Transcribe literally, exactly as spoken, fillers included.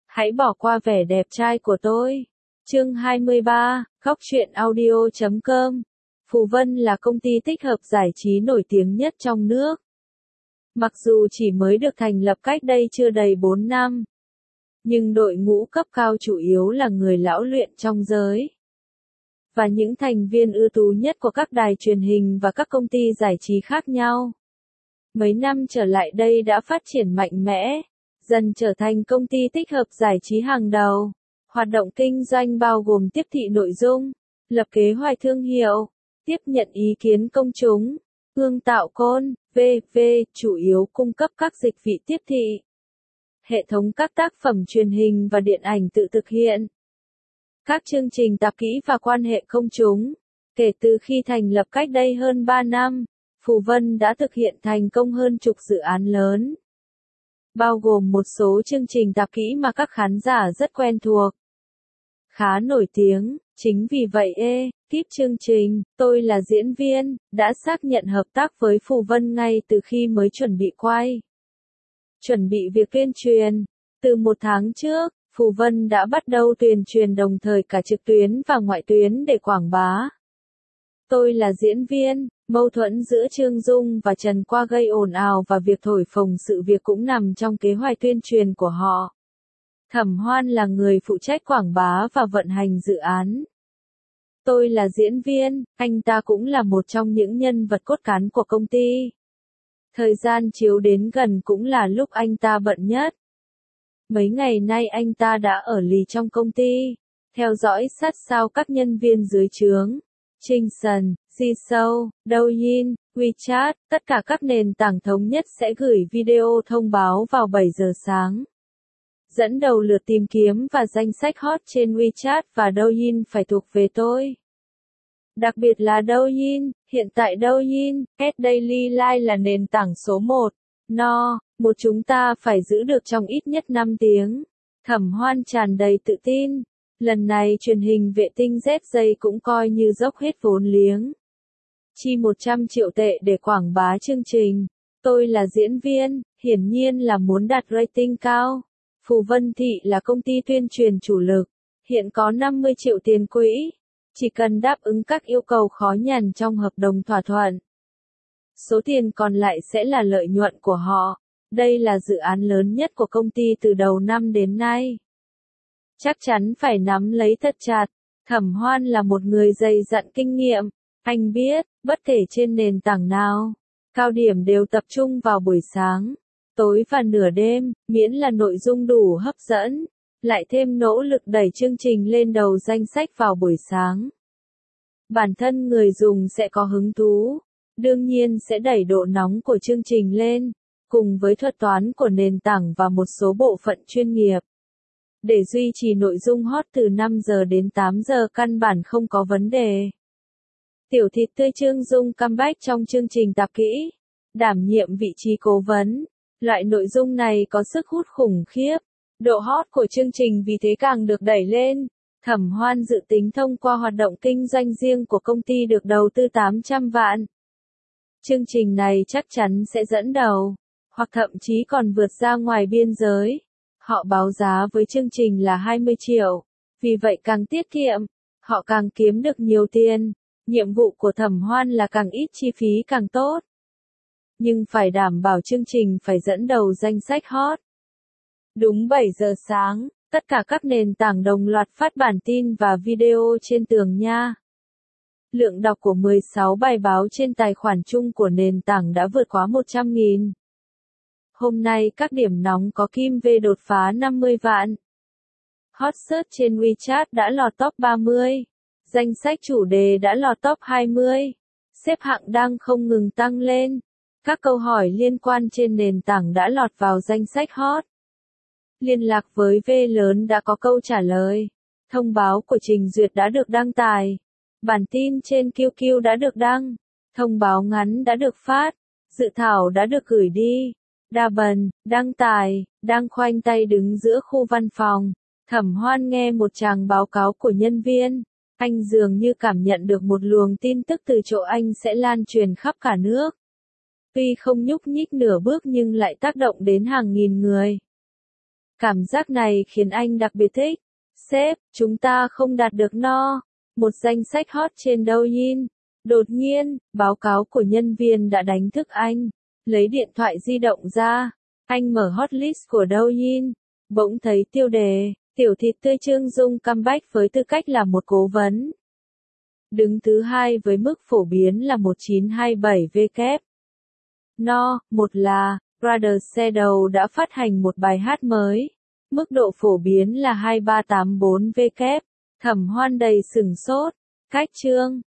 Hãy bỏ qua vẻ đẹp trai của tôi. Chương hai mươi ba, Góc truyện audio chấm com. Phù Vân là công ty tích hợp giải trí nổi tiếng nhất trong nước. Mặc dù chỉ mới được thành lập cách đây chưa đầy bốn năm, nhưng đội ngũ cấp cao chủ yếu là người lão luyện trong giới. Và những thành viên ưu tú nhất của các đài truyền hình và các công ty giải trí khác nhau. Mấy năm trở lại đây đã phát triển mạnh mẽ, dần trở thành công ty tích hợp giải trí hàng đầu. Hoạt động kinh doanh bao gồm tiếp thị nội dung, lập kế hoạch thương hiệu, tiếp nhận ý kiến công chúng, ương tạo côn, vân vân, chủ yếu cung cấp các dịch vụ tiếp thị. Hệ thống các tác phẩm truyền hình và điện ảnh tự thực hiện. Các chương trình tạp kỹ và quan hệ công chúng. Kể từ khi thành lập cách đây hơn ba năm, Phù Vân đã thực hiện thành công hơn chục dự án lớn. Bao gồm một số chương trình tạp kỹ mà các khán giả rất quen thuộc. Khá nổi tiếng, chính vì vậy ekip chương trình, tôi là diễn viên, đã xác nhận hợp tác với Phù Vân ngay từ khi mới chuẩn bị quay. Chuẩn bị việc tuyên truyền. Từ một tháng trước, Phù Vân đã bắt đầu tuyên truyền đồng thời cả trực tuyến và ngoại tuyến để quảng bá. Tôi là diễn viên, mâu thuẫn giữa Trương Dung và Trần Qua gây ồn ào và việc thổi phồng sự việc cũng nằm trong kế hoạch tuyên truyền của họ. Thẩm Hoan là người phụ trách quảng bá và vận hành dự án. Tôi là diễn viên, anh ta cũng là một trong những nhân vật cốt cán của công ty. Thời gian chiếu đến gần cũng là lúc anh ta bận nhất. Mấy ngày nay anh ta đã ở lì trong công ty, theo dõi sát sao các nhân viên dưới trướng. Trinh-sần, Jisoo, Douyin, WeChat, tất cả các nền tảng thống nhất sẽ gửi video thông báo vào bảy giờ sáng. Dẫn đầu lượt tìm kiếm và danh sách hot trên WeChat và Douyin phải thuộc về tôi. Đặc biệt là Douyin, hiện tại Douyin, S Daily Live là nền tảng số một. No, một chúng ta phải giữ được trong ít nhất năm tiếng. Thẩm Hoan tràn đầy tự tin. Lần này truyền hình vệ tinh Z J cũng coi như dốc hết vốn liếng. Chi một trăm triệu tệ để quảng bá chương trình. Tôi là diễn viên, hiển nhiên là muốn đạt rating cao. Phù Vân Thị là công ty tuyên truyền chủ lực. Hiện có năm mươi triệu tiền quỹ. Chỉ cần đáp ứng các yêu cầu khó nhằn trong hợp đồng thỏa thuận. Số tiền còn lại sẽ là lợi nhuận của họ. Đây là dự án lớn nhất của công ty từ đầu năm đến nay. Chắc chắn phải nắm lấy thật chặt. Thẩm Hoan là một người dày dặn kinh nghiệm. Anh biết, bất kể trên nền tảng nào, cao điểm đều tập trung vào buổi sáng, tối và nửa đêm, miễn là nội dung đủ hấp dẫn. Lại thêm nỗ lực đẩy chương trình lên đầu danh sách vào buổi sáng. Bản thân người dùng sẽ có hứng thú. Đương nhiên sẽ đẩy độ nóng của chương trình lên, cùng với thuật toán của nền tảng và một số bộ phận chuyên nghiệp. Để duy trì nội dung hot từ năm giờ đến tám giờ căn bản không có vấn đề. Tiểu thịt tươi Trương Dung comeback trong chương trình tạp kỹ, đảm nhiệm vị trí cố vấn. Loại nội dung này có sức hút khủng khiếp. Độ hot của chương trình vì thế càng được đẩy lên. Thẩm Hoan dự tính thông qua hoạt động kinh doanh riêng của công ty được đầu tư tám trăm vạn. Chương trình này chắc chắn sẽ dẫn đầu, hoặc thậm chí còn vượt ra ngoài biên giới. Họ báo giá với chương trình là hai mươi triệu, vì vậy càng tiết kiệm, họ càng kiếm được nhiều tiền. Nhiệm vụ của Thẩm Hoan là càng ít chi phí càng tốt. Nhưng phải đảm bảo chương trình phải dẫn đầu danh sách hot. Đúng bảy giờ sáng, tất cả các nền tảng đồng loạt phát bản tin và video trên tường nha. Lượng đọc của mười sáu bài báo trên tài khoản chung của nền tảng đã vượt quá một trăm nghìn. Hôm nay các điểm nóng có Kim V đột phá năm mươi vạn. Hot search trên WeChat đã lọt top ba mươi. Danh sách chủ đề đã lọt top hai mươi. Xếp hạng đang không ngừng tăng lên. Các câu hỏi liên quan trên nền tảng đã lọt vào danh sách hot. Liên lạc với V lớn đã có câu trả lời. Thông báo của trình duyệt đã được đăng tải. Bản tin trên Q Q đã được đăng. Thông báo ngắn đã được phát. Dự thảo đã được gửi đi. Đa bần, đăng tải, đang khoanh tay đứng giữa khu văn phòng. Thẩm Hoan nghe một tràng báo cáo của nhân viên. Anh dường như cảm nhận được một luồng tin tức từ chỗ anh sẽ lan truyền khắp cả nước. Tuy không nhúc nhích nửa bước nhưng lại tác động đến hàng nghìn người. Cảm giác này khiến anh đặc biệt thích. Sếp, chúng ta không đạt được no. Một danh sách hot trên Douyin. Đột nhiên, báo cáo của nhân viên đã đánh thức anh. Lấy điện thoại di động ra. Anh mở hot list của Douyin. Bỗng thấy tiêu đề, tiểu thịt tươi Trương Dung comeback với tư cách là một cố vấn. Đứng thứ hai với mức phổ biến là một chín hai bảy W. No, một là, Brothers Shadow đã phát hành một bài hát mới. Mức độ phổ biến là hai ba tám bốn W. Thẩm Hoan đầy sửng sốt. Cách chương.